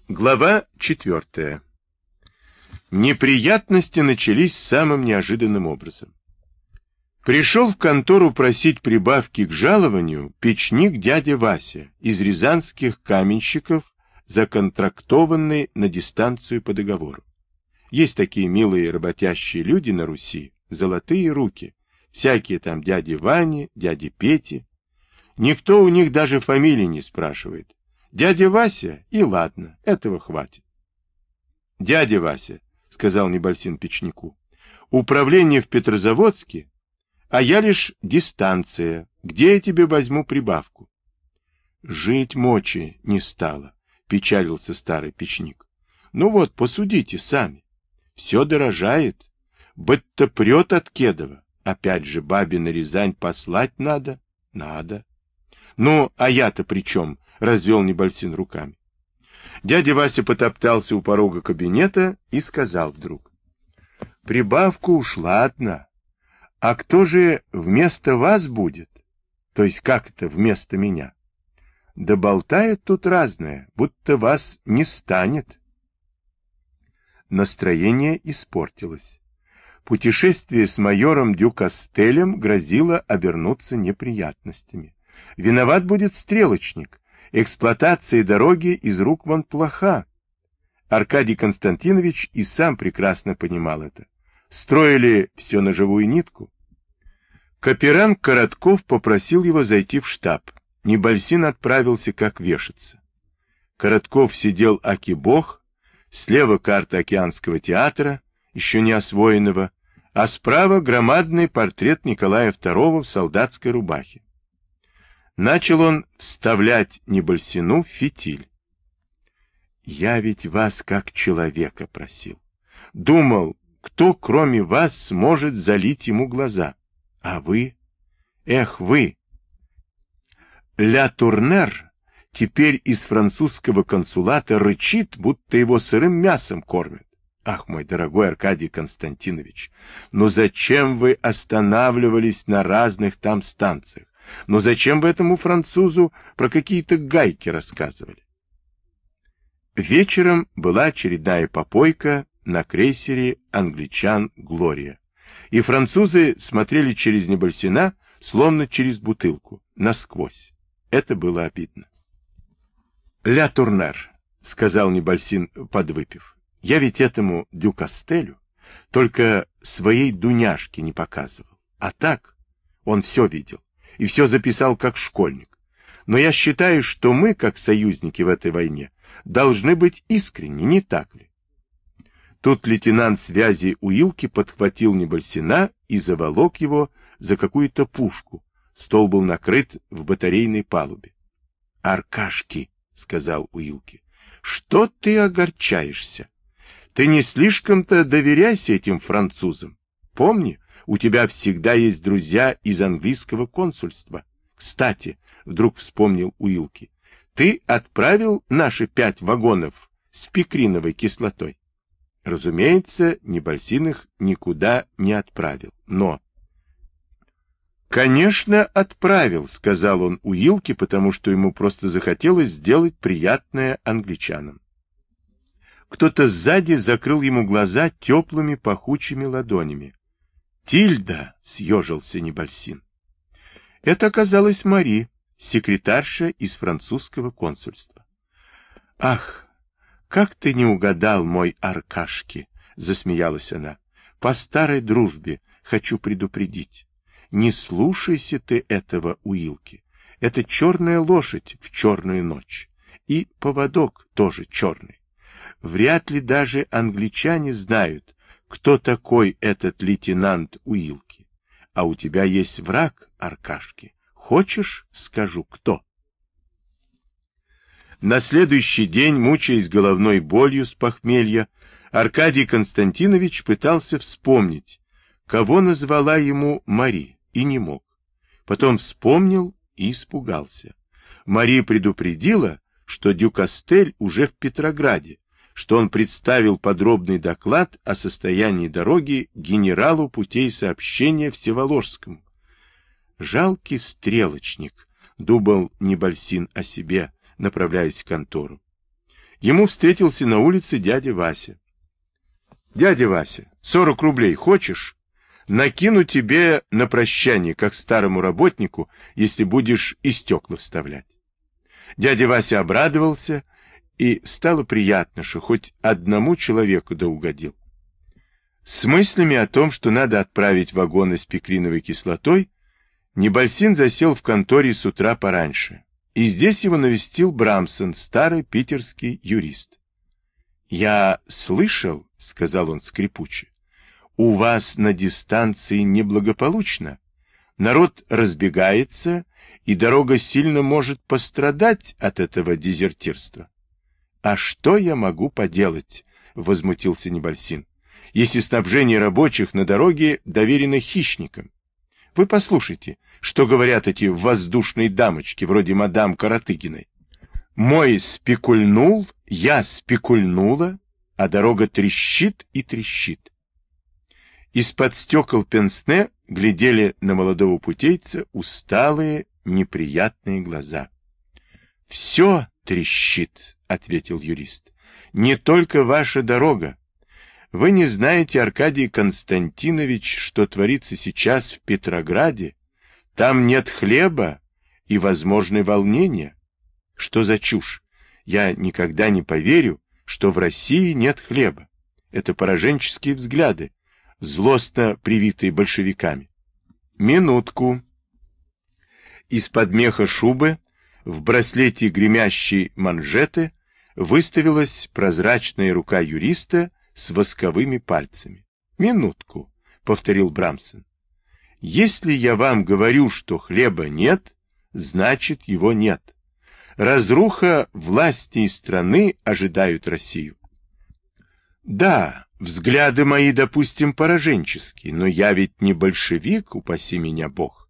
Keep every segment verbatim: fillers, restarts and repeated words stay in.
Глава четвертая. Неприятности начались самым неожиданным образом. Пришел в контору просить прибавки к жалованию печник дядя Вася из рязанских каменщиков, законтрактованный на дистанцию по договору. Есть такие милые работящие люди на Руси, золотые руки, всякие там дяди Вани, дяди Пети. Никто у них даже фамилии не спрашивает. Дядя Вася, и ладно, этого хватит. — Дядя Вася, — сказал Небольсин печнику, — управление в Петрозаводске, а я лишь дистанция. Где я тебе возьму прибавку? — Жить мочи не стало, — печалился старый печник. — Ну вот, посудите сами. Все дорожает. Быть-то прет от Кедова. Опять же, бабе на Рязань послать надо? Надо. Ну, а я-то при чем? — развел Небольсин руками. Дядя Вася потоптался у порога кабинета и сказал вдруг. — Прибавку уж ладно. А кто же вместо вас будет? То есть как это вместо меня? Да болтают тут разное, будто вас не станет. Настроение испортилось. Путешествие с майором Дюкастелем грозило обернуться неприятностями. Виноват будет стрелочник. Эксплуатация дороги из рук вон плоха. Аркадий Константинович и сам прекрасно понимал это. Строили все на живую нитку. Каперанг Коротков попросил его зайти в штаб. Небольсин отправился как вешаться. Коротков сидел аки-бог, слева карта Океанского театра, еще не освоенного, а справа громадный портрет Николая второго в солдатской рубахе. Начал он вставлять Небольсину в фитиль. «Я ведь вас как человека просил. Думал, кто кроме вас сможет залить ему глаза. А вы? Эх, вы! Ля Турнер теперь из французского консулата рычит, будто его сырым мясом кормят. Ах, мой дорогой Аркадий Константинович, ну зачем вы останавливались на разных там станциях? Но зачем вы этому французу про какие-то гайки рассказывали? Вечером была очередная попойка на крейсере англичан «Глория». И французы смотрели через Небольсина, словно через бутылку, насквозь. Это было обидно. «Ля Турнер», — сказал Небольсин, подвыпив, — «я ведь этому Дюкастелю только своей Дуняшки не показывал. А так он все видел. И все записал как школьник. Но я считаю, что мы, как союзники в этой войне, должны быть искренни, не так ли? Тут лейтенант связи Уилки подхватил Небольсина и заволок его за какую-то пушку. Стол был накрыт в батарейной палубе. — Аркашки, — сказал Уилки, — что ты огорчаешься? Ты не слишком-то доверяйся этим французам. Помни, у тебя всегда есть друзья из английского консульства. Кстати, вдруг вспомнил Уилки, ты отправил наши пять вагонов с пикриновой кислотой? Разумеется, Небольсин их никуда не отправил, но... Конечно, отправил, сказал он Уилки, потому что ему просто захотелось сделать приятное англичанам. Кто-то сзади закрыл ему глаза теплыми пахучими ладонями. «Тильда!» — съежился Небольсин. Это оказалась Мари, секретарша из французского консульства. «Ах, как ты не угадал, мой Аркашки!» — засмеялась она. «По старой дружбе хочу предупредить. Не слушайся ты этого Уилки. Это черная лошадь в черную ночь. И поводок тоже черный. Вряд ли даже англичане знают, кто такой этот лейтенант Уилки. А у тебя есть враг, Аркашки. Хочешь, скажу, кто?» На следующий день, мучаясь головной болью с похмелья, Аркадий Константинович пытался вспомнить, кого назвала ему Мари, и не мог. Потом вспомнил и испугался. Мари предупредила, что Дюкастель уже в Петрограде, что он представил подробный доклад о состоянии дороги генералу путей сообщения Всеволожскому. «Жалкий стрелочник», — думал Небольсин о себе, направляясь в контору. ему встретился на улице дядя Вася. «Дядя Вася, сорок рублей хочешь? Накину тебе на прощание, как старому работнику, если будешь и стекла вставлять». Дядя Вася обрадовался, и стало приятно, что хоть одному человеку да угодил. С мыслями о том, что надо отправить вагоны с пикриновой кислотой, Небольсин засел в конторе с утра пораньше, и здесь его навестил Брамсон, старый питерский юрист. «Я слышал, — сказал он скрипуче, — у вас на дистанции неблагополучно. Народ разбегается, и дорога сильно может пострадать от этого дезертирства». «А что я могу поделать? — возмутился Небольсин, — если снабжение рабочих на дороге доверено хищникам? Вы послушайте, что говорят эти воздушные дамочки, вроде мадам Каратыгиной. Мой спекульнул, я спекульнула, а дорога трещит и трещит». Из-под стекол пенсне глядели на молодого путейца усталые, неприятные глаза. «Все трещит, — ответил юрист, — не только ваша дорога. Вы не знаете, Аркадий Константинович, что творится сейчас в Петрограде? Там нет хлеба и возможны волнения». «Что за чушь? Я никогда не поверю, что в России нет хлеба. Это пораженческие взгляды, злостно привитые большевиками». «Минутку». Из-под меха шубы в браслете гремящей манжеты выставилась прозрачная рука юриста с восковыми пальцами. «Минутку», — повторил Брамсон. «Если я вам говорю, что хлеба нет, значит, его нет. Разруха власти страны ожидают Россию». «Да, взгляды мои, допустим, пораженческие, но я ведь не большевик, упаси меня Бог».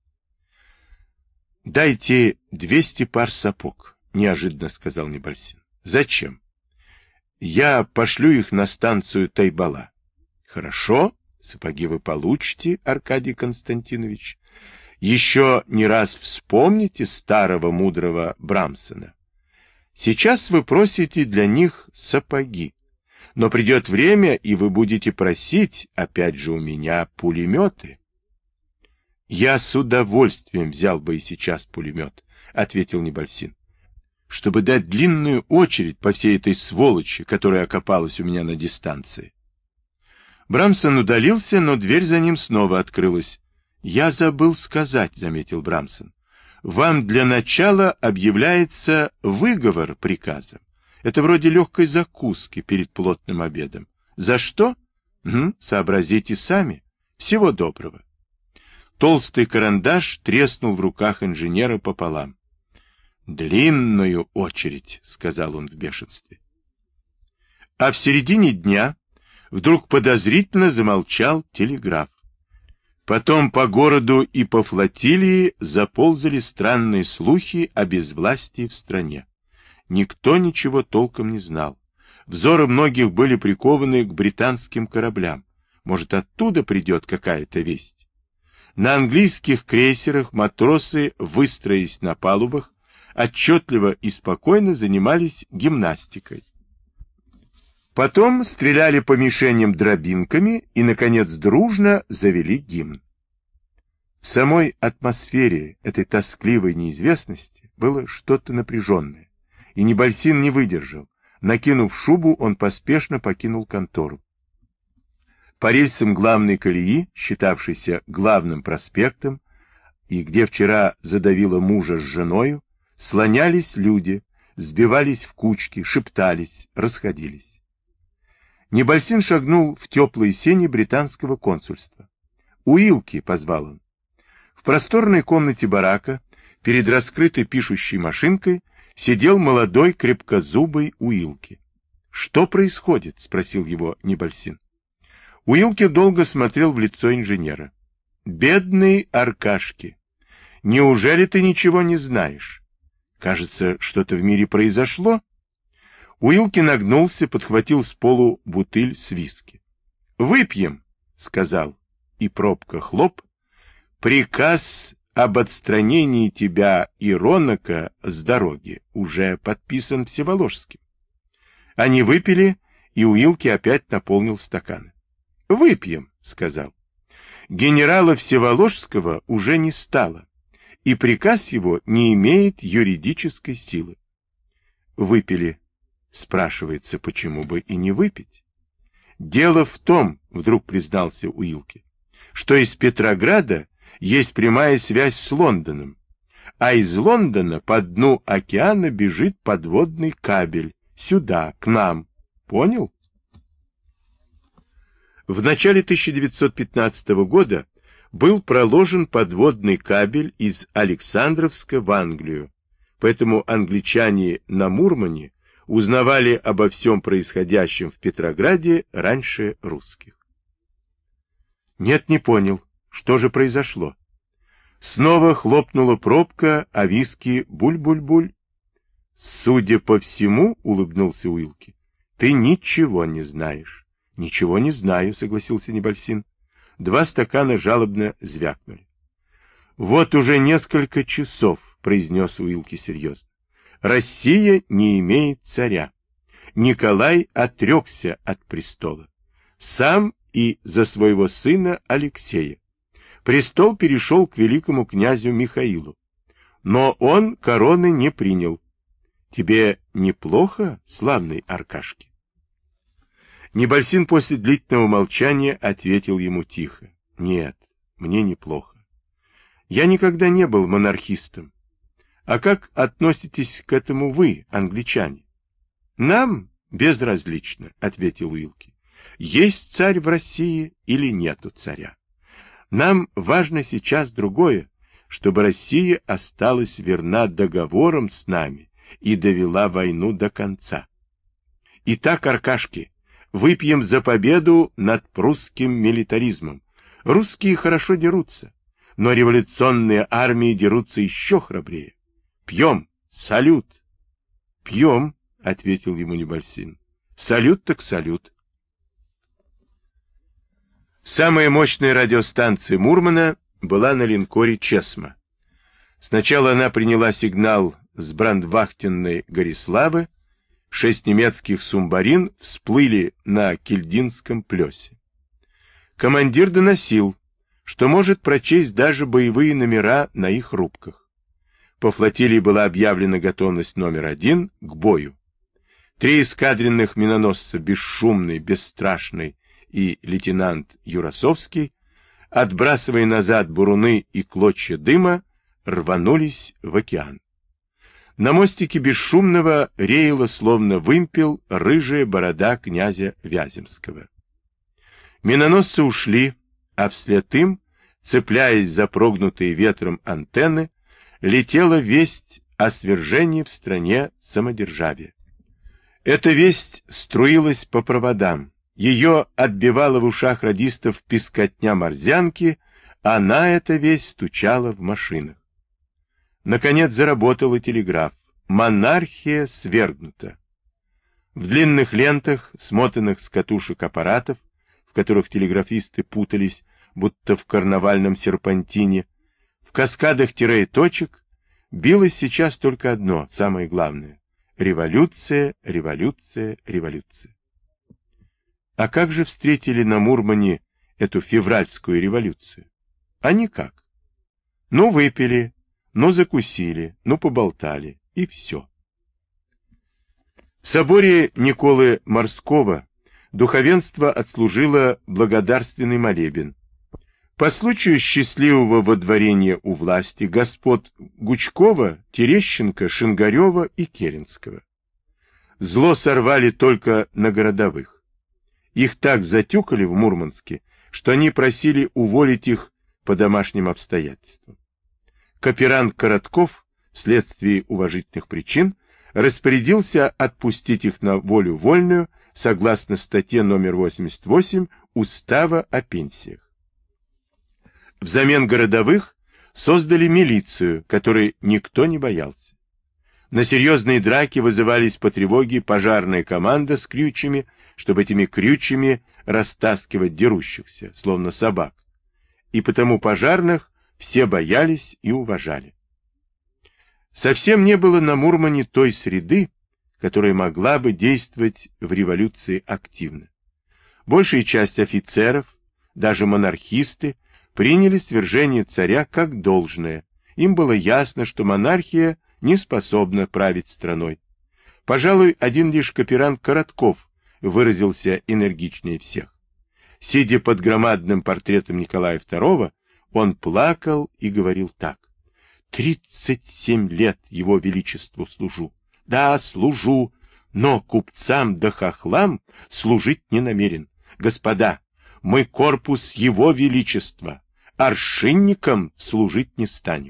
«Дайте двести пар сапог», — неожиданно сказал Небольсин. «Зачем?» «Я пошлю их на станцию Тайбала». «Хорошо, сапоги вы получите, Аркадий Константинович. Еще не раз вспомните старого мудрого Брамсона. Сейчас вы просите для них сапоги, но придет время, и вы будете просить, опять же, у меня пулеметы». «Я с удовольствием взял бы и сейчас пулемет», — ответил Небольсин, «чтобы дать длинную очередь по всей этой сволочи, которая окопалась у меня на дистанции». Брамсон удалился, но дверь за ним снова открылась. «Я забыл сказать, — заметил Брамсон, — вам для начала объявляется выговор приказом. Это вроде легкой закуски перед плотным обедом. За что? М, сообразите сами. Всего доброго». Толстый карандаш треснул в руках инженера пополам. «Длинную очередь», — сказал он в бешенстве. А в середине дня вдруг подозрительно замолчал телеграф. Потом по городу и по флотилии заползали странные слухи о безвластии в стране. Никто ничего толком не знал. Взоры многих были прикованы к британским кораблям. Может, оттуда придет какая-то весть? На английских крейсерах матросы, выстроясь на палубах, отчетливо и спокойно занимались гимнастикой. Потом стреляли по мишеням дробинками и, наконец, дружно завели гимн. В самой атмосфере этой тоскливой неизвестности было что-то напряженное, и Небольсин не выдержал. Накинув шубу, он поспешно покинул контору. По рельсам главной колеи, считавшейся главным проспектом, и где вчера задавило мужа с женою, слонялись люди, сбивались в кучки, шептались, расходились. Небольсин шагнул в теплые сени британского консульства. «Уилки!» — позвал он. В просторной комнате барака, перед раскрытой пишущей машинкой, сидел молодой крепкозубый Уилки. «Что происходит?» — спросил его Небольсин. Уилки долго смотрел в лицо инженера. «Бедный Аркашки! Неужели ты ничего не знаешь? Кажется, что-то в мире произошло». Уилки нагнулся, подхватил с полу бутыль с виски. «Выпьем», — сказал, и пробка хлоп. «Приказ об отстранении тебя и Ронака с дороги уже подписан Всеволожским». Они выпили, и Уилки опять наполнил стаканы. «Выпьем», — сказал. Генерала Всеволожского уже не стало, и приказ его не имеет юридической силы. Выпили. Спрашивается, почему бы и не выпить? Дело в том, вдруг признался Уилки, что из Петрограда есть прямая связь с Лондоном, а из Лондона по дну океана бежит подводный кабель сюда, к нам. Понял? В начале тысяча девятьсот пятнадцатого года был проложен подводный кабель из Александровска в Англию, поэтому англичане на Мурмане узнавали обо всем происходящем в Петрограде раньше русских. Нет, не понял, что же произошло. Снова хлопнула пробка, а виски буль-буль-буль. Судя по всему, улыбнулся Уилки, ты ничего не знаешь. Ничего не знаю, согласился Небольсин. Два стакана жалобно звякнули. Вот уже несколько часов, произнес Уилки серьезно. Россия не имеет царя. Николай отрекся от престола. Сам и за своего сына Алексея. Престол перешел к великому князю Михаилу. Но он короны не принял. Тебе неплохо, славный Аркашки? Небольсин после длительного молчания ответил ему тихо. Нет, мне неплохо. Я никогда не был монархистом. А как относитесь к этому вы, англичане? Нам безразлично, ответил Уилки. Есть царь в России или нету царя? Нам важно сейчас другое, чтобы Россия осталась верна договорам с нами и довела войну до конца. Итак, Аркашки, выпьем за победу над прусским милитаризмом. Русские хорошо дерутся, но революционные армии дерутся еще храбрее. Пьем! Салют! Пьем, ответил ему Небольсин. Салют так салют. Самая мощная радиостанция Мурмана была на линкоре Чесма. Сначала она приняла сигнал с брандвахтенной Гориславы, шесть немецких субмарин всплыли на Кильдинском плесе. Командир доносил, что может прочесть даже боевые номера на их рубках. По флотилии была объявлена готовность номер один к бою. Три эскадренных миноносца «Бесшумный», «Бесстрашный» и лейтенант Юрасовский, отбрасывая назад буруны и клочья дыма, рванулись в океан. На мостике Бесшумного реяла, словно вымпел, рыжая борода князя Вяземского. Миноносцы ушли, а вслед им, цепляясь за прогнутые ветром антенны, летела весть о свержении в стране самодержавия. Эта весть струилась по проводам, ее отбивала в ушах радистов пискотня морзянки, а на эта весть стучала в машинах. Наконец заработал и телеграф. Монархия свергнута. В длинных лентах, смотанных с катушек аппаратов, в которых телеграфисты путались, будто в карнавальном серпантине, в каскадах тире и точек, билось сейчас только одно, самое главное. Революция, революция, революция. А как же встретили на Мурмане эту февральскую революцию? А никак. Ну, выпили, ну, закусили, ну, поболтали, и все. В соборе Николы Морского духовенство отслужило благодарственный молебен. По случаю счастливого водворения у власти господ Гучкова, Терещенко, Шингарева и Керенского. Зло сорвали только на городовых. Их так затюкали в Мурманске, что они просили уволить их по домашним обстоятельствам. Каперанг Коротков, вследствие уважительных причин, распорядился отпустить их на волю вольную согласно статье номер восемьдесят восемь Устава о пенсиях. Взамен городовых создали милицию, которой никто не боялся. На серьезные драки вызывались по тревоге пожарная команда с крючьями, чтобы этими крючьями растаскивать дерущихся, словно собак. И потому пожарных все боялись и уважали. Совсем не было на Мурмане той среды, которая могла бы действовать в революции активно. Большая часть офицеров, даже монархисты, приняли свержение царя как должное. Им было ясно, что монархия не способна править страной. Пожалуй, один лишь Каперанг Коротков выразился энергичнее всех. Сидя под громадным портретом Николая второго, он плакал и говорил так. «Тридцать семь лет его величеству служу. Да, служу, но купцам да хохлам служить не намерен. Господа, мы корпус его величества, аршинникам служить не станем».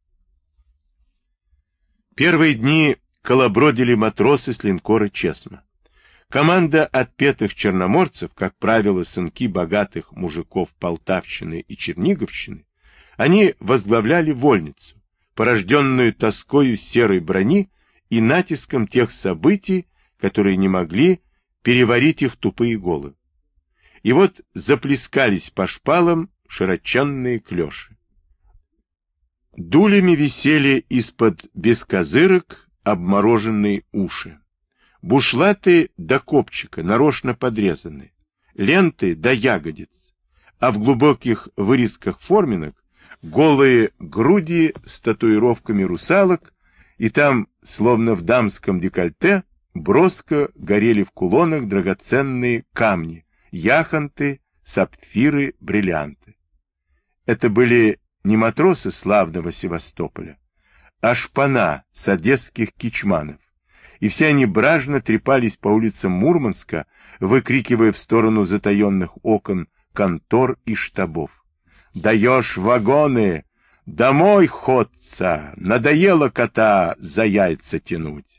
Первые дни колобродили матросы с линкора Чесма. Команда отпетых черноморцев, как правило, сынки богатых мужиков Полтавщины и Черниговщины, они возглавляли вольницу, порожденную тоскою серой брони и натиском тех событий, которые не могли переварить их тупые головы. И вот заплескались по шпалам широченные клёши. Дулями висели из-под бескозырок обмороженные уши. Бушлаты до копчика, нарочно подрезаны, ленты до ягодиц, а в глубоких вырезках форминок голые груди с татуировками русалок, и там, словно в дамском декольте, броско горели в кулонах драгоценные камни, яхонты, сапфиры, бриллианты. Это были не матросы славного Севастополя, а шпана с одесских кичманов, и все они бражно трепались по улицам Мурманска, выкрикивая в сторону затаенных окон контор и штабов. «Даешь вагоны! Домой, ходца! Надоело кота за яйца тянуть!»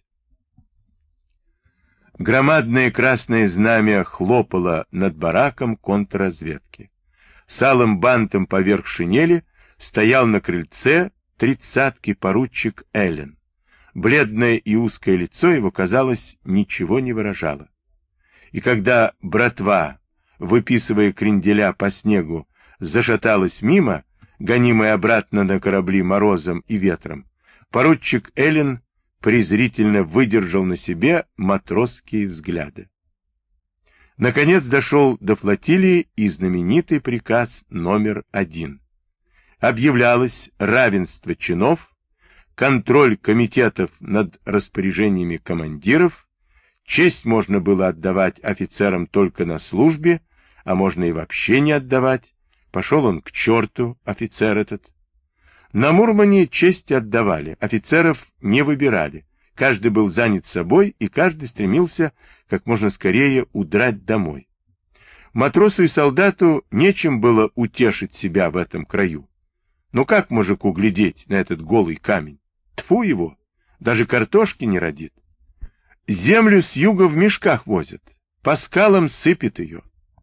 Громадное красное знамя хлопало над бараком контрразведки. С алым бантом поверх шинели стоял на крыльце тридцатки поручик Эллен. Бледное и узкое лицо его, казалось, ничего не выражало. И когда братва, выписывая кренделя по снегу, зашаталась мимо, гонимая обратно на корабли морозом и ветром, поручик Эллен презрительно выдержал на себе матросские взгляды. Наконец дошел до флотилии и знаменитый приказ номер один. Объявлялось равенство чинов, контроль комитетов над распоряжениями командиров, честь можно было отдавать офицерам только на службе, а можно и вообще не отдавать. Пошел он к черту, офицер этот. На Мурмане честь отдавали, офицеров не выбирали. Каждый был занят собой, и каждый стремился как можно скорее удрать домой. Матросу и солдату нечем было утешить себя в этом краю. Ну как мужику глядеть на этот голый камень? Тьфу его, даже картошки не родит. Землю с юга в мешках возят, по скалам сыпет ее.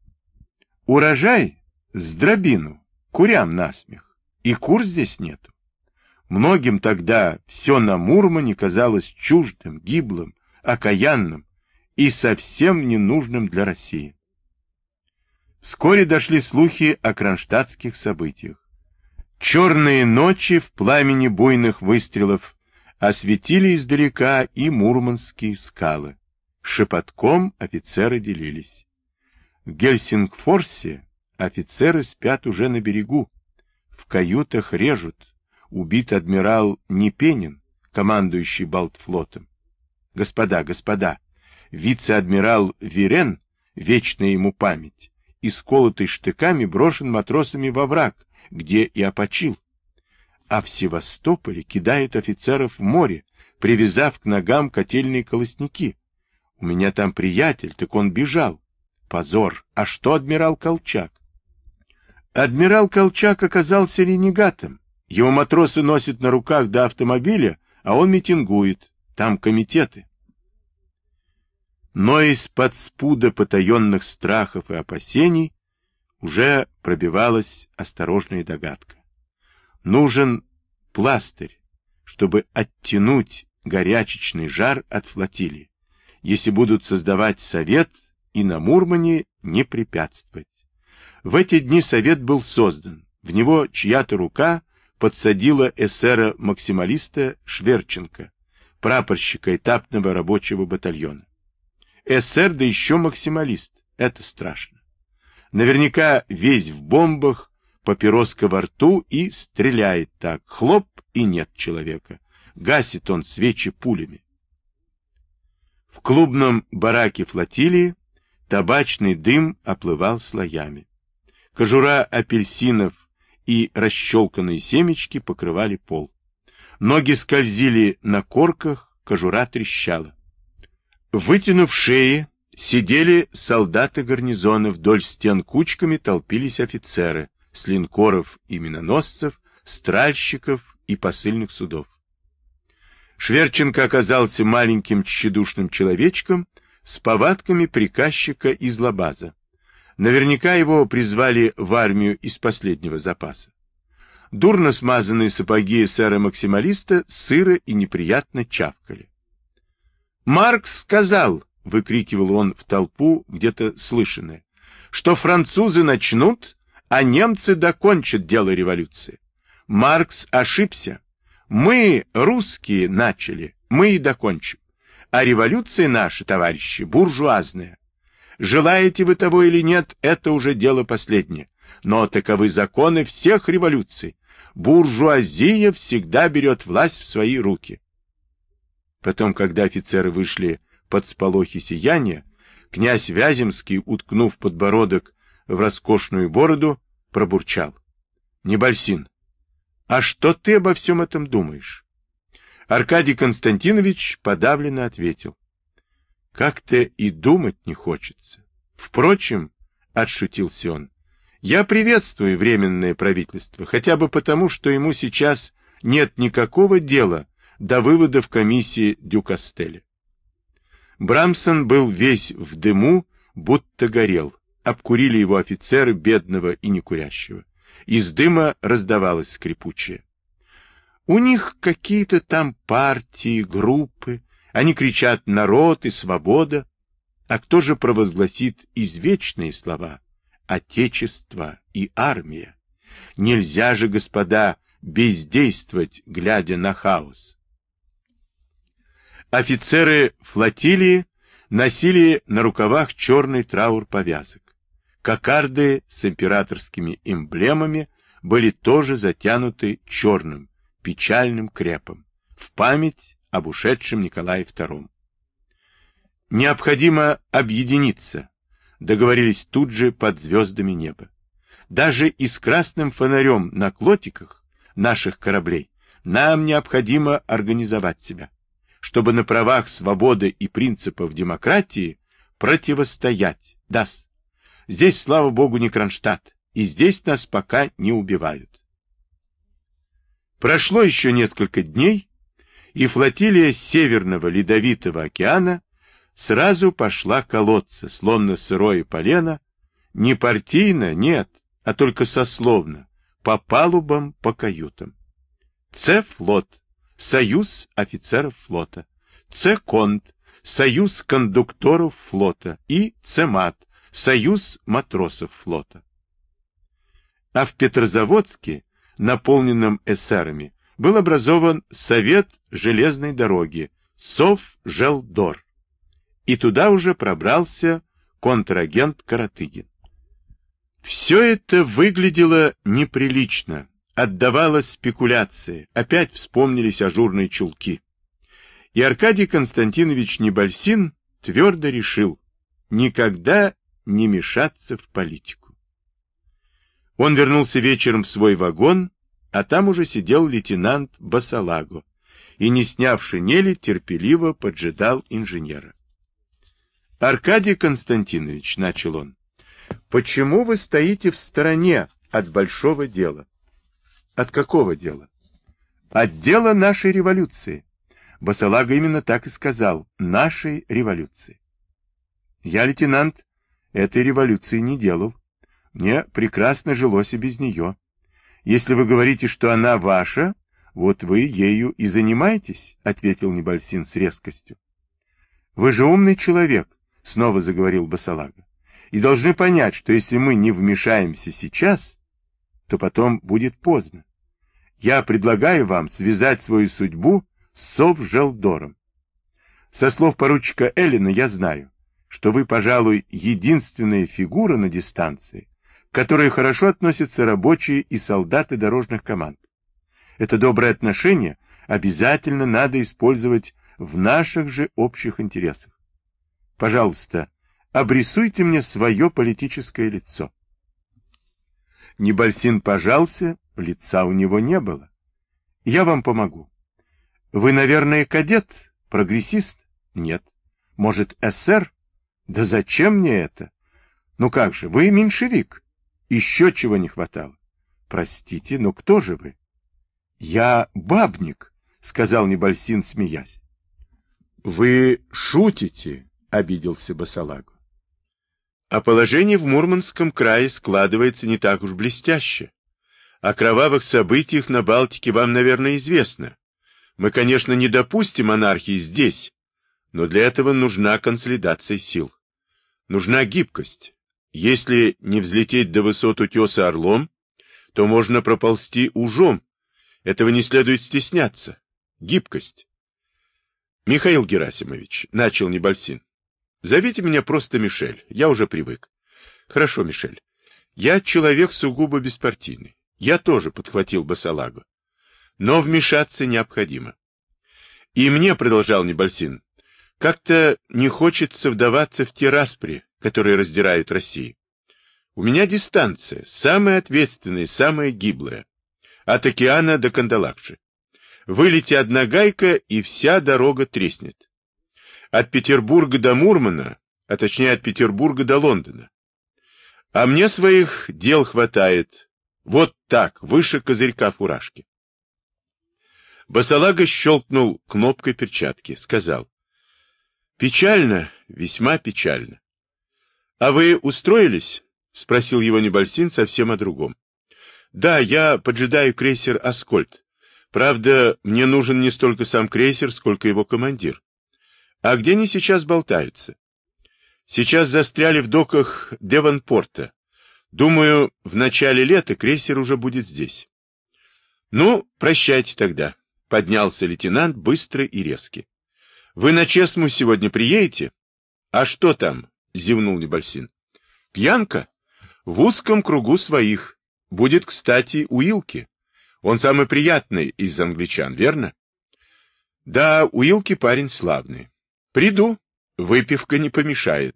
Урожай с дробину, курям насмех, и кур здесь нету. Многим тогда все на Мурмане казалось чуждым, гиблым, окаянным и совсем ненужным для России. Вскоре дошли слухи о кронштадтских событиях. Черные ночи в пламени буйных выстрелов осветили издалека и мурманские скалы. Шепотком офицеры делились. В Гельсингфорсе офицеры спят уже на берегу. В каютах режут. Убит адмирал Непенин, командующий Балтфлотом. Господа, господа, вице-адмирал Вирен, вечная ему память, исколотый штыками брошен матросами во враг, где и опочил. А в Севастополе кидают офицеров в море, привязав к ногам котельные колосники. У меня там приятель, так он бежал. Позор! А что адмирал Колчак? Адмирал Колчак оказался ренегатом. Его матросы носят на руках до автомобиля, а он митингует. Там комитеты. Но из-под спуда потаенных страхов и опасений уже пробивалась осторожная догадка. Нужен пластырь, чтобы оттянуть горячечный жар от флотилии. Если будут создавать совет, и на Мурмане не препятствовать. В эти дни совет был создан. В него чья-то рука подсадила эсера-максималиста Шверченко, прапорщика этапного рабочего батальона. Эсер, да еще максималист. Это страшно. Наверняка весь в бомбах, папироска во рту и стреляет так. Хлоп, и нет человека. Гасит он свечи пулями. В клубном бараке флотилии табачный дым оплывал слоями. Кожура апельсинов и расщелканные семечки покрывали пол. Ноги скользили на корках, кожура трещала. Вытянув шеи, сидели солдаты гарнизона, вдоль стен кучками толпились офицеры с линкоров и миноносцев, с тральщиков и посыльных судов. Шверченко оказался маленьким тщедушным человечком с повадками приказчика из Лабаза. Наверняка его призвали в армию из последнего запаса. Дурно смазанные сапоги эсера-максималиста сыро и неприятно чавкали. «Маркс сказал», — выкрикивал он в толпу, где-то слышанное, «что французы начнут, а немцы докончат дело революции. Маркс ошибся. Мы, русские, начали, мы и докончим. А революция наша, товарищи, буржуазная. Желаете вы того или нет, это уже дело последнее. Но таковы законы всех революций. Буржуазия всегда берет власть в свои руки». Потом, когда офицеры вышли под сполохи сияния, князь Вяземский, уткнув подбородок в роскошную бороду, пробурчал: «Небольсин, а что ты обо всем этом думаешь?» Аркадий Константинович подавленно ответил: «Как-то и думать не хочется. Впрочем, — отшутился он, — я приветствую Временное правительство, хотя бы потому, что ему сейчас нет никакого дела до выводов комиссии Дюкастеля». Брамсон был весь в дыму, будто горел. Обкурили его офицеры, бедного и некурящего. Из дыма раздавалось скрипучее: «У них какие-то там партии, группы. Они кричат «народ» и «свобода». А кто же провозгласит извечные слова «отечество» и «армия»? Нельзя же, господа, бездействовать, глядя на хаос». Офицеры флотилии носили на рукавах черный траур повязок. Кокарды с императорскими эмблемами были тоже затянуты черным, печальным крепом, в память об ушедшем Николае втором. «Необходимо объединиться», — договорились тут же под звездами неба. «Даже и с красным фонарем на клотиках наших кораблей нам необходимо организовать себя, чтобы на правах свободы и принципов демократии противостоять. даст. Здесь, слава богу, не Кронштадт, и здесь нас пока не убивают». Прошло еще несколько дней, и флотилия Северного Ледовитого океана сразу пошла колоться, словно сырое полено, не партийно, нет, а только сословно, по палубам, по каютам. Ц-флот, союз офицеров флота, Ц-конт, союз кондукторов флота, и Ц-мат, союз матросов флота. А в Петрозаводске, наполненном эсерами, был образован Совет железной дороги, Совжелдор, и туда уже пробрался контрагент Каратыгин. Все это выглядело неприлично, отдавало спекуляции, опять вспомнились ажурные чулки. И Аркадий Константинович Небольсин твердо решил никогда не мешаться в политику. Он вернулся вечером в свой вагон, а там уже сидел лейтенант Басалаго и, не сняв шинели, терпеливо поджидал инженера. «Аркадий Константинович, — начал он, — почему вы стоите в стороне от большого дела?» «От какого дела?» «От дела нашей революции». Басалаго именно так и сказал: «нашей революции». «Я, лейтенант, этой революции не делал. Мне прекрасно жилось и без нее. Если вы говорите, что она ваша, вот вы ею и занимаетесь», — ответил Небольсин с резкостью. «Вы же умный человек», — снова заговорил Басалаго, «и должны понять, что если мы не вмешаемся сейчас, то потом будет поздно. Я предлагаю вам связать свою судьбу Совжелдором. Со слов поручика Эллина я знаю, что вы, пожалуй, единственная фигура на дистанции, к которой хорошо относятся рабочие и солдаты дорожных команд. Это доброе отношение обязательно надо использовать в наших же общих интересах. Пожалуйста, обрисуйте мне свое политическое лицо. Небольсин пожался, лица у него не было. Я вам помогу. Вы, наверное, кадет, прогрессист? Нет. Может, эсер? Да зачем мне это? Ну как же, вы меньшевик. Еще чего не хватало. Простите, но кто же вы? Я бабник, сказал Небольсин, смеясь. Вы шутите, обиделся Басалагу. А положение в Мурманском крае складывается не так уж блестяще. О кровавых событиях на Балтике вам, наверное, известно. Мы, конечно, не допустим анархии здесь, но для этого нужна консолидация сил. Нужна гибкость. Если не взлететь до высот утеса орлом, то можно проползти ужом. Этого не следует стесняться. Гибкость. Михаил Герасимович, начал Небольсин. Зовите меня просто Мишель, я уже привык. Хорошо, Мишель. Я человек сугубо беспартийный. Я тоже подхватил Басалагу. Но вмешаться необходимо. И мне, продолжал Небольсин, как-то не хочется вдаваться в те распри, которые раздирают Россию. У меня дистанция, самая ответственная, самая гиблая. От океана до Кандалакши. Вылети одна гайка, и вся дорога треснет. От Петербурга до Мурмана, а точнее от Петербурга до Лондона. А мне своих дел хватает. Вот так, выше козырька фуражки. Басалага щелкнул кнопкой перчатки, сказал. Печально, весьма печально. А вы устроились? Спросил его Небольсин совсем о другом. Да, я поджидаю крейсер «Аскольд». Правда, мне нужен не столько сам крейсер, сколько его командир. А где они сейчас болтаются? Сейчас застряли в доках Девонпорта. Думаю, в начале лета крейсер уже будет здесь. Ну, прощайте тогда, поднялся лейтенант быстро и резко. Вы на Чесму сегодня приедете? А что там? Зевнул Небольсин. Пьянка? В узком кругу своих. Будет, кстати, Уилки. Он самый приятный из англичан, верно? Да, Уилки парень славный. Приду, выпивка не помешает.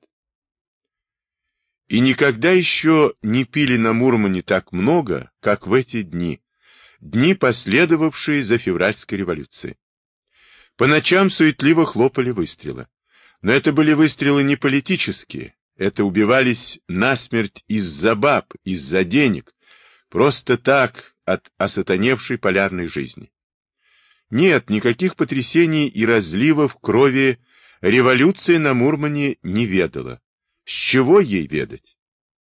И никогда еще не пили на Мурмане так много, как в эти дни, дни, последовавшие за февральской революцией. По ночам суетливо хлопали выстрелы. Но это были выстрелы не политические, это убивались насмерть из-за баб, из-за денег, просто так, от осатаневшей полярной жизни. Нет, никаких потрясений и разливов крови революция на Мурмане не ведала. С чего ей ведать?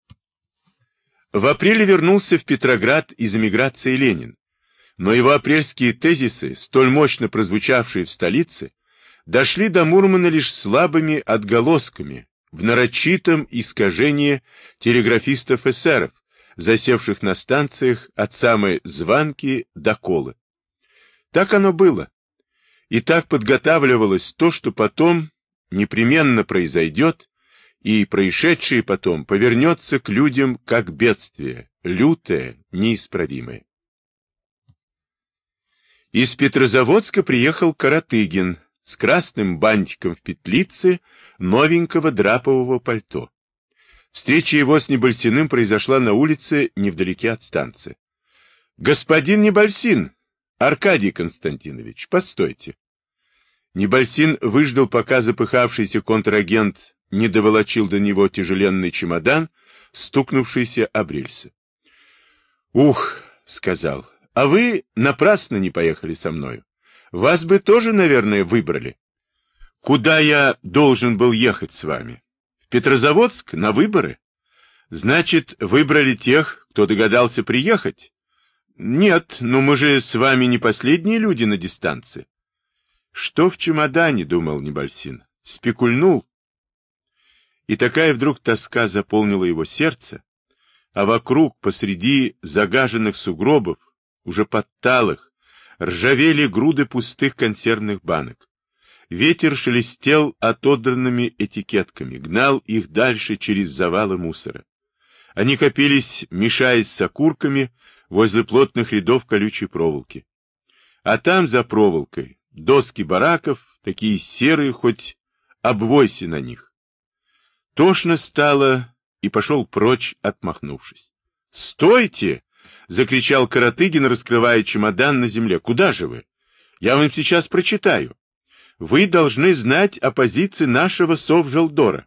В апреле вернулся в Петроград из эмиграции Ленин, но его апрельские тезисы, столь мощно прозвучавшие в столице, дошли до Мурмана лишь слабыми отголосками в нарочитом искажении телеграфистов-эсеров, засевших на станциях от самой Званки до Колы. Так оно было. И так подготавливалось то, что потом непременно произойдет, и происшедшее потом повернется к людям как бедствие, лютое, неисправимое. Из Петрозаводска приехал Каратыгин с красным бантиком в петлице новенького драпового пальто. Встреча его с Небольсиным произошла на улице невдалеке от станции. — Господин Небольсин, Аркадий Константинович, постойте. Небольсин выждал, пока запыхавшийся контрагент не доволочил до него тяжеленный чемодан, стукнувшийся об рельсы. — Ух, — сказал, — а вы напрасно не поехали со мною. Вас бы тоже, наверное, выбрали. — Куда я должен был ехать с вами? В Петрозаводск? На выборы? Значит, выбрали тех, кто догадался приехать? Нет, но мы же с вами не последние люди на дистанции. Что в чемодане, думал Небольсин, спекульнул. И такая вдруг тоска заполнила его сердце, а вокруг, посреди загаженных сугробов, уже подталых, ржавели груды пустых консервных банок. Ветер шелестел отодранными этикетками, гнал их дальше через завалы мусора. Они копились, мешаясь с окурками, возле плотных рядов колючей проволоки. А там, за проволокой, доски бараков, такие серые, хоть обвойся на них. Тошно стало, и пошел прочь, отмахнувшись. «Стойте!» — закричал Каратыгин, раскрывая чемодан на земле. «Куда же вы? Я вам сейчас прочитаю. Вы должны знать о позиции нашего Совжелдора».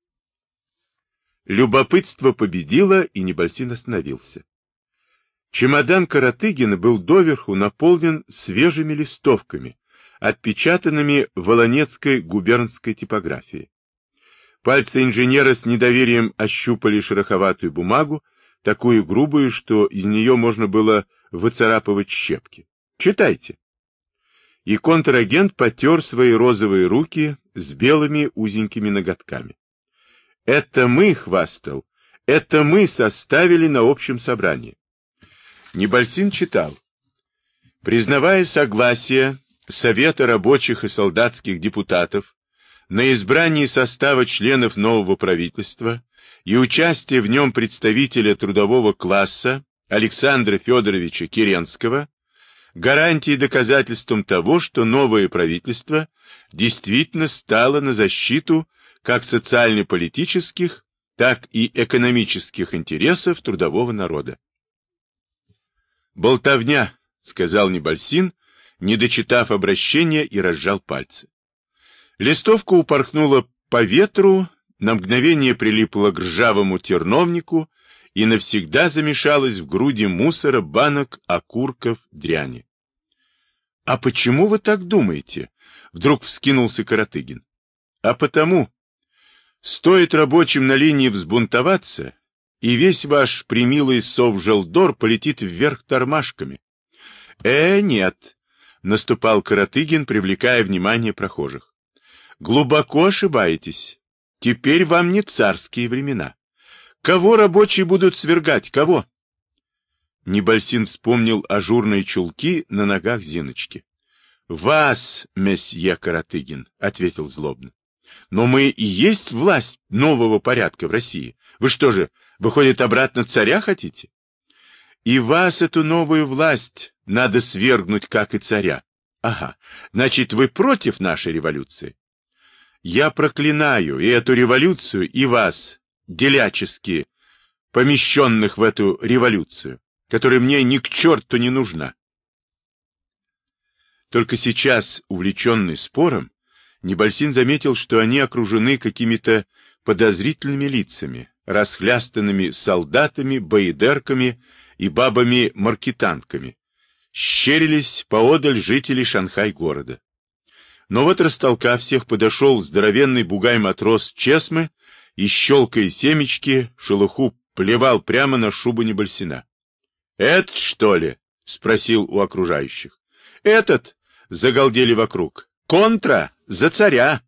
Любопытство победило, и Небольсин остановился. Чемодан Каратыгина был доверху наполнен свежими листовками, отпечатанными в волонецкой губернской типографии. Пальцы инженера с недоверием ощупали шероховатую бумагу, такую грубую, что из нее можно было выцарапывать щепки. «Читайте». И контрагент потер свои розовые руки с белыми узенькими ноготками. «Это мы, — хвастал, — это мы составили на общем собрании». Небольсин читал. Признавая согласие Совета рабочих и солдатских депутатов на избрание состава членов нового правительства и участие в нем представителя трудового класса Александра Федоровича Керенского, гарантией и доказательством того, что новое правительство действительно стало на защиту как социально-политических, так и экономических интересов трудового народа. «Болтовня», — сказал Небольсин, не дочитав обращения, и разжал пальцы. Листовка упорхнула по ветру, на мгновение прилипла к ржавому терновнику и навсегда замешалась в груди мусора, банок, окурков, дряни. — А почему вы так думаете? — вдруг вскинулся Каратыгин. — А потому, стоит рабочим на линии взбунтоваться, и весь ваш примилый Совжелдор полетит вверх тормашками. — Э, нет, — наступал Каратыгин, привлекая внимание прохожих. — Глубоко ошибаетесь. Теперь вам не царские времена. Кого рабочие будут свергать? Кого? Небольсин вспомнил ажурные чулки на ногах Зиночки. — Вас, месье Каратыгин, — ответил злобно. — Но мы и есть власть нового порядка в России. Вы что же, выходит, обратно царя хотите? И вас, эту новую власть, надо свергнуть, как и царя. Ага, значит, вы против нашей революции? Я проклинаю и эту революцию, и вас, делячески помещенных в эту революцию, которая мне ни к черту не нужна. Только сейчас, увлеченный спором, Небольсин заметил, что они окружены какими-то подозрительными лицами, расхлястанными солдатами, боедерками и бабами-маркетанками. Щерились поодаль жители Шанхай-города. Но вот, растолкав всех, подошел здоровенный бугай-матрос Чесмы и, щелкая семечки, шелуху плевал прямо на шубу Небольсина. — Этот, что ли? — спросил у окружающих. — Этот, — загалдели вокруг. — Контра! За царя!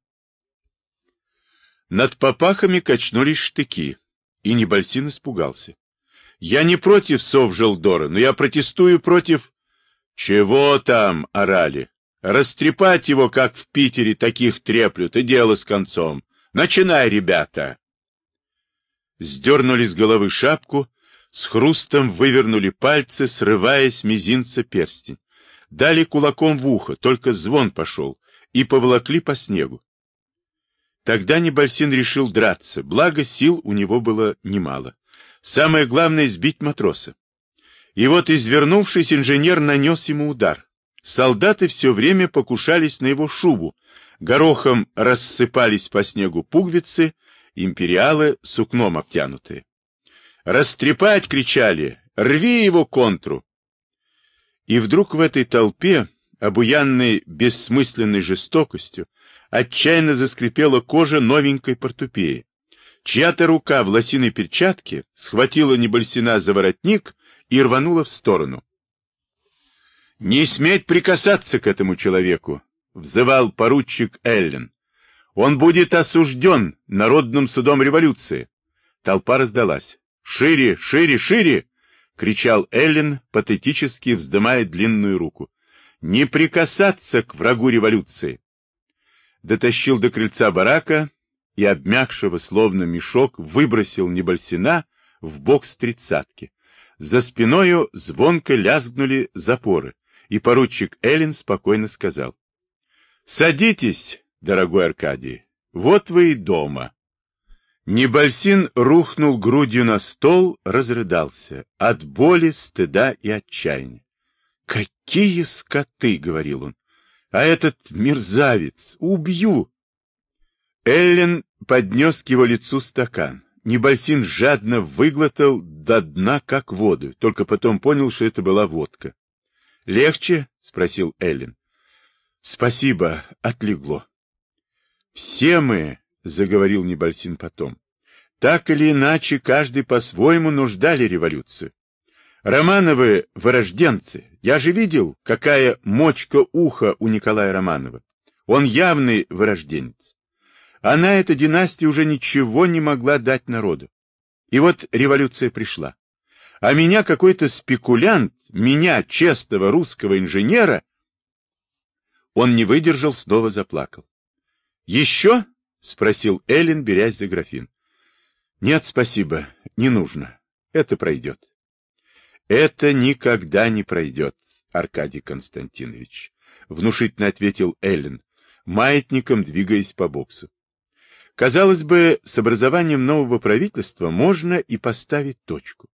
Над попахами качнулись штыки, и Небольсин испугался. — Я не против Совжелдора, но я протестую против... — Чего там? — орали. Растрепать его, как в Питере, таких треплют, и дело с концом. Начинай, ребята! Сдернули с головы шапку, с хрустом вывернули пальцы, срывая с мизинца перстень. Дали кулаком в ухо, только звон пошел, и поволокли по снегу. Тогда Небольсин решил драться, благо сил у него было немало. Самое главное — сбить матроса. И вот, извернувшись, инженер нанес ему удар. Солдаты все время покушались на его шубу, горохом рассыпались по снегу пуговицы, империалы сукном обтянутые. «Растрепать!» — кричали! «Рви его контру!» И вдруг в этой толпе, обуянной бессмысленной жестокостью, отчаянно заскрипела кожа новенькой портупеи. Чья-то рука в лосиной перчатке схватила Небольсина за воротник и рванула в сторону. «Не сметь прикасаться к этому человеку!» — взывал поручик Эллен. «Он будет осужден народным судом революции!» Толпа раздалась. «Шире, шире, шире!» — кричал Эллен, патетически вздымая длинную руку. Не прикасаться к врагу революции. Дотащил до крыльца барака и, обмякшего словно мешок, выбросил Небольсина в бок с тридцатки. За спиною звонко лязгнули запоры, и поручик Эллин спокойно сказал: «Садитесь, дорогой Аркадий, вот вы и дома». Небольсин рухнул грудью на стол, разрыдался от боли, стыда и отчаяния. «Какие скоты!» — говорил он. «А этот мерзавец! Убью!» Эллин поднес к его лицу стакан. Небольсин жадно выглотал до дна, как воду, только потом понял, что это была водка. «Легче?» — спросил Эллин. «Спасибо, отлегло». «Все мы, — заговорил Небольсин потом, — так или иначе каждый по-своему нуждали революцию. Романовы — вырожденцы. Я же видел, какая мочка уха у Николая Романова. Он явный вырожденец. Она, эта династия, уже ничего не могла дать народу. И вот революция пришла. А меня какой-то спекулянт, меня, честного русского инженера, он не выдержал, снова заплакал. «Еще?» — спросил Эллин, берясь за графин. «Нет, спасибо, не нужно. Это пройдет». «Это никогда не пройдет, Аркадий Константинович», — внушительно ответил Эллин, маятником двигаясь по боксу. «Казалось бы, с образованием нового правительства можно и поставить точку.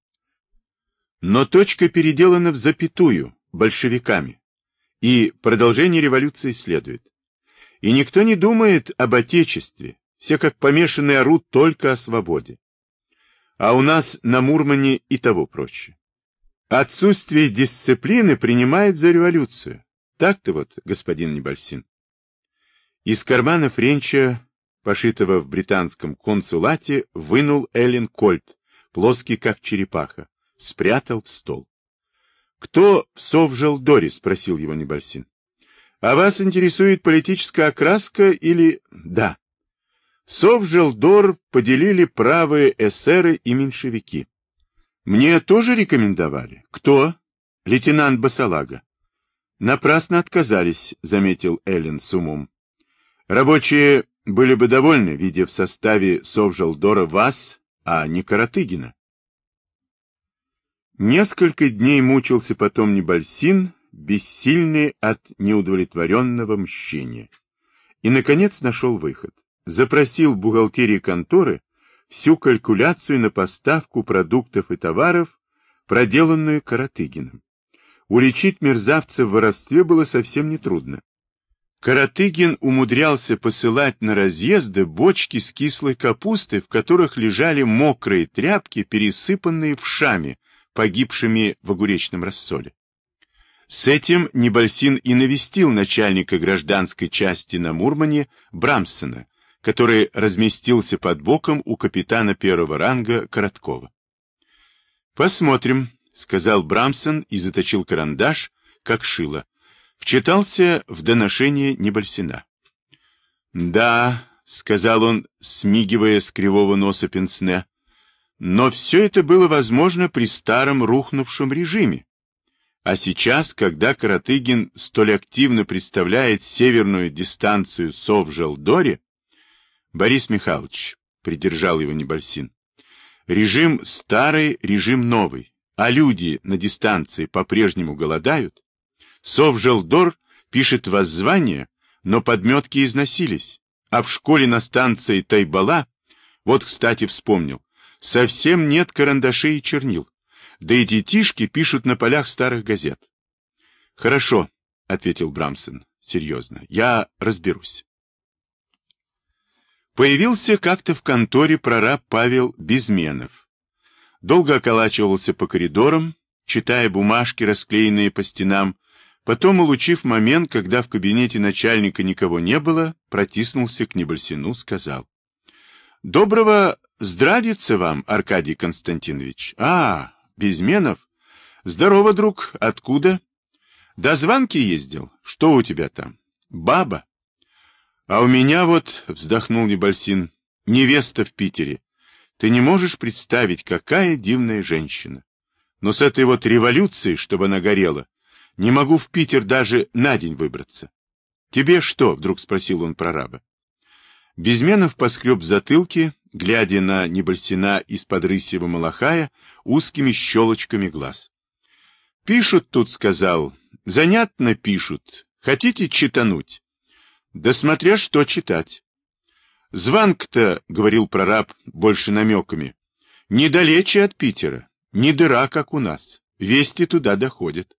Но точка переделана в запятую большевиками, и продолжение революции следует. И никто не думает об отечестве, все как помешанные орут только о свободе. А у нас на Мурмане и того проще. Отсутствие дисциплины принимает за революцию. Так-то вот, господин Небольсин». Из кармана Френча, пошитого в британском консулате, вынул Эллин кольт, плоский как черепаха, спрятал в стол. «Кто в Совжелдоре?» — спросил его Небольсин. «А вас интересует политическая окраска или...» «Да». Совжелдор поделили правые эсеры и меньшевики. «Мне тоже рекомендовали?» «Кто?» «Лейтенант Басалага». «Напрасно отказались», — заметил Эллин с умом. «Рабочие были бы довольны, видя в составе Совжелдора вас, а не Каратыгина». Несколько дней мучился потом Небольсин, бессильный от неудовлетворенного мщения. И, наконец, нашел выход. Запросил в бухгалтерии конторы всю калькуляцию на поставку продуктов и товаров, проделанную Каратыгиным. Уличить мерзавца в воровстве было совсем нетрудно. Каратыгин умудрялся посылать на разъезды бочки с кислой капустой, в которых лежали мокрые тряпки, пересыпанные вшами, погибшими в огуречном рассоле. С этим Небольсин и навестил начальника гражданской части на Мурмане Брамсона, который разместился под боком у капитана первого ранга Короткова. «Посмотрим», — сказал Брамсон и заточил карандаш, как шило. Вчитался в доношение Небольсина. «Да», — сказал он, смигивая с кривого носа пенсне, — «но все это было возможно при старом рухнувшем режиме. А сейчас, когда Каратыгин столь активно представляет северную дистанцию Совжелдоре...» «Борис Михайлович», — придержал его Небольсин, — «режим старый, режим новый, а люди на дистанции по-прежнему голодают. Совжелдор пишет воззвание, но подметки износились, а в школе на станции Тайбала, вот, кстати, вспомнил, совсем нет карандашей и чернил, да и детишки пишут на полях старых газет». «Хорошо», — ответил Брамсон, серьезно, — «я разберусь». Появился как-то в конторе прораб Павел Безменов. Долго околачивался по коридорам, читая бумажки, расклеенные по стенам, потом, улучив момент, когда в кабинете начальника никого не было, протиснулся к Небольсину, сказал: «Доброго здравица вам, Аркадий Константинович». «А, Безменов? Здорово, друг. Откуда?» «До Званки ездил. Что у тебя там?» «Баба». «А у меня вот, — вздохнул Небольсин, — невеста в Питере. Ты не можешь представить, какая дивная женщина. Но с этой вот революцией, чтобы она горела, Не могу в Питер даже на день выбраться. Тебе что? — вдруг спросил он прораба. Безменов поскреб в затылке, глядя на Небольсина из-под рысьего малахая узкими щелочками глаз. — Пишут тут, — сказал. — Занятно пишут. Хотите читануть? — Да смотря что читать. — Званг-то, — говорил прораб больше намеками, — недалече от Питера, не дыра, как у нас. Вести туда доходят.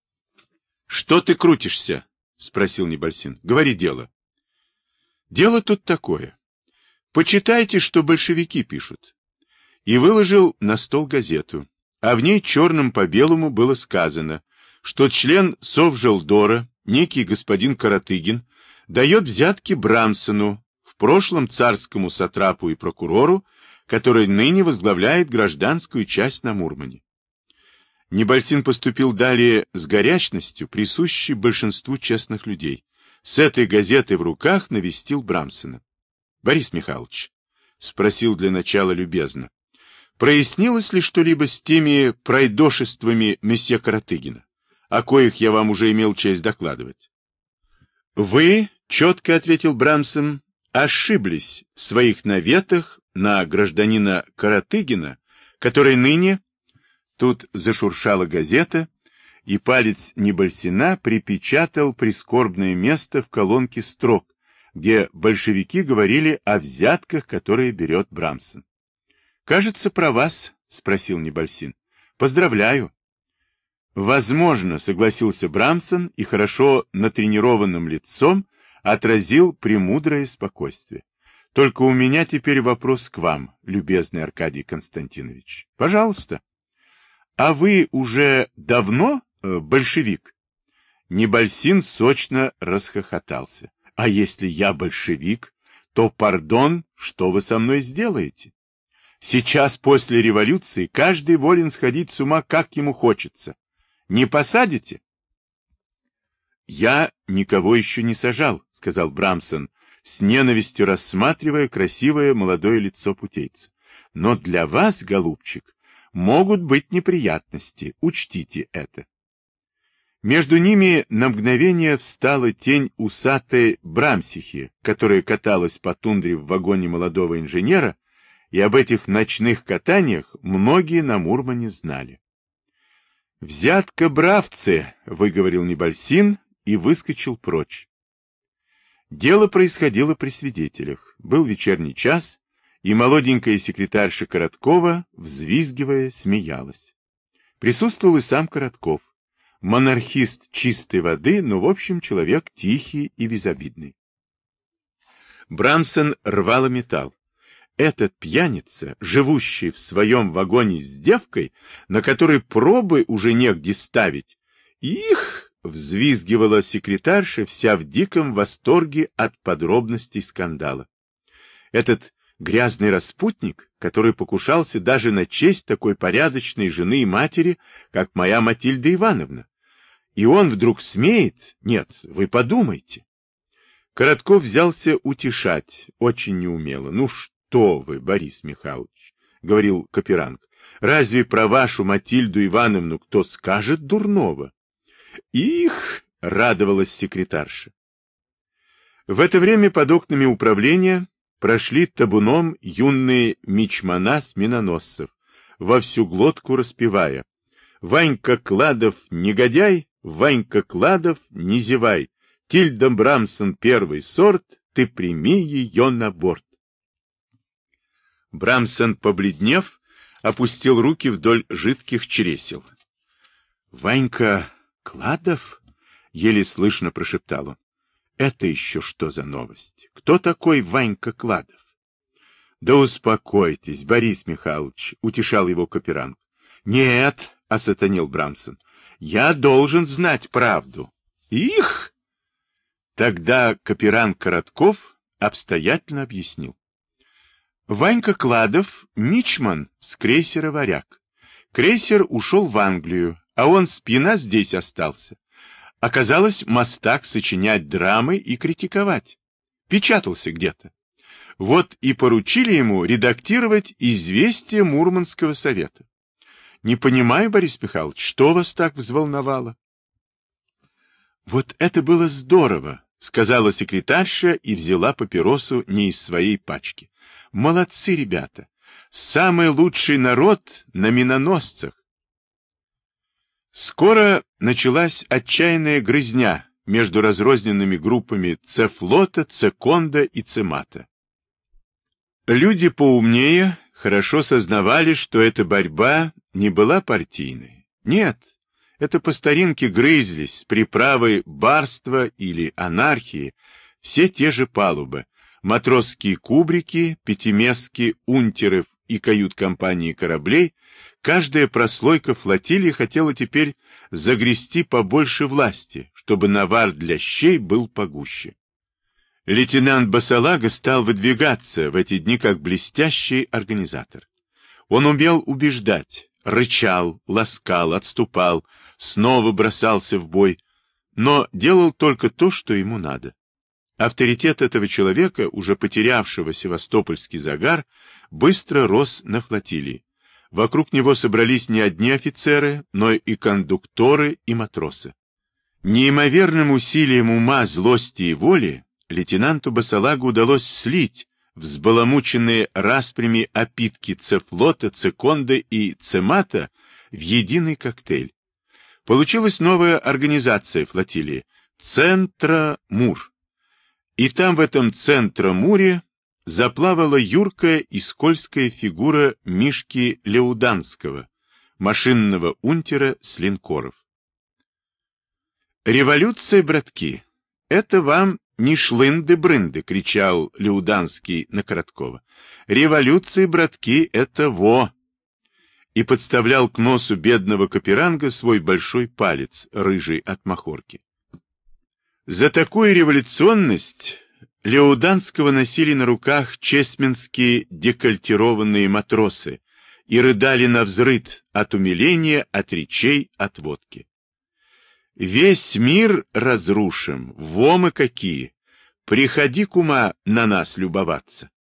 — Что ты крутишься? — спросил Небольсин. — Говори дело. — Дело тут такое. Почитайте, что большевики пишут. И выложил на стол газету, а в ней черным по белому было сказано, что член Совжелдора, некий господин Каратыгин, дает взятки Брамсону, в прошлом царскому сатрапу и прокурору, который ныне возглавляет гражданскую часть на Мурмане. Небольсин поступил далее с горячностью, присущей большинству честных людей. С этой газетой в руках навестил Брамсона. — Борис Михайлович, — спросил для начала любезно, — прояснилось ли что-либо с теми пройдошествами месье Каратыгина, о коих я вам уже имел честь докладывать? — Вы, — четко ответил Брамсон, — ошиблись в своих наветах на гражданина Каратыгина, который ныне... Тут зашуршала газета, и палец Небольсина припечатал прискорбное место в колонке строк, где большевики говорили о взятках, которые берет Брамсон. — Кажется, про вас, — спросил Небольсин. — Поздравляю. — Возможно, — согласился Брамсон и хорошо натренированным лицом отразил премудрое спокойствие. — Только у меня теперь вопрос к вам, любезный Аркадий Константинович. Пожалуйста. — А вы уже давно э, большевик? Небольсин сочно расхохотался. — А если я большевик, то, пардон, что вы со мной сделаете? Сейчас после революции каждый волен сходить с ума, как ему хочется. Не посадите? — Я никого еще не сажал, — сказал Брамсон, с ненавистью рассматривая красивое молодое лицо путейца. — Но для вас, голубчик, могут быть неприятности, учтите это. Между ними на мгновение встала тень усатой Брамсихи, которая каталась по тундре в вагоне молодого инженера, и об этих ночных катаниях многие на Мурмане знали. «Взятка, бравцы!» — выговорил Небольсин и выскочил прочь. Дело происходило при свидетелях. Был вечерний час, и молоденькая секретарша Короткова, взвизгивая, смеялась. Присутствовал и сам Коротков, монархист чистой воды, но, в общем, человек тихий и безобидный. Брамсон рвал и металл. Этот пьяница, живущий в своем вагоне с девкой, на которой пробы уже негде ставить, их, взвизгивала секретарша, вся в диком восторге от подробностей скандала. Этот грязный распутник, который покушался даже на честь такой порядочной жены и матери, как моя Матильда Ивановна. И он вдруг смеет? Нет, вы подумайте. Коротков взялся утешать, очень неумело. Ну что вы, Борис Михайлович, говорил Каперанг, разве про вашу Матильду Ивановну кто скажет дурного? Их, радовалась секретарша. В это время под окнами управления прошли табуном юные мичмана с миноносцев, во всю глотку распевая: «Ванька Кладов, негодяй, Ванька Кладов, не зевай, Тильда Брамсон первый сорт, ты прими ее на борт». Брамсон, побледнев, опустил руки вдоль жидких чересел. «Ванька Кладов?» — еле слышно прошептал он. Это еще что за новость? Кто такой Ванька Кладов? — Да успокойтесь, Борис Михайлович, — утешал его Каперанг. — Нет, — осатанел Брамсон, — я должен знать правду. — Их! Тогда Каперанг Коротков обстоятельно объяснил. Ванька Кладов — мичман с крейсера «Варяг». Крейсер ушел в Англию, а он спина здесь остался. Оказалось, мастак сочинять драмы и критиковать. Печатался где-то. Вот и поручили ему редактировать «Известия Мурманского совета». Не понимаю, Борис Михайлович, что вас так взволновало? Вот это было здорово, сказала секретарша и взяла папиросу не из своей пачки. Молодцы, ребята. Самый лучший народ на миноносцах. Скоро началась отчаянная грызня между разрозненными группами Цефлота, Цеконда и Цемата. Люди поумнее хорошо сознавали, что эта борьба не была партийной. Нет, это по старинке грызлись, приправой барства или анархии, все те же палубы, матросские кубрики, пятиместки унтеров и кают-компании кораблей. Каждая прослойка флотилии хотела теперь загрести побольше власти, чтобы навар для щей был погуще. Лейтенант Басалага стал выдвигаться в эти дни как блестящий организатор. Он умел убеждать, рычал, ласкал, отступал, снова бросался в бой, но делал только то, что ему надо. Авторитет этого человека, уже потерявшего севастопольский загар, быстро рос на флотилии. Вокруг него собрались не одни офицеры, но и кондукторы и матросы. Неимоверным усилием ума, злости и воли лейтенанту Басалагу удалось слить взбаламученные распрями опитки Цефлота, Цеконда и Цемата в единый коктейль. Получилась новая организация флотилии — Центра-Мур. И там в этом Центра-Муре заплавала юркая и скользкая фигура Мишки Леуданского, машинного унтера с линкоров. «Революция, братки, это вам не шлынды-брынды!» — кричал Леуданский на Короткова. «Революция, братки, это во!» И подставлял к носу бедного Каперанга свой большой палец, рыжий от махорки. За такую революционность Леуданского носили на руках чесменские декольтированные матросы и рыдали навзрыд от умиления, от речей, от водки. «Весь мир разрушим, во мы какие! Приходи, кума, на нас любоваться!»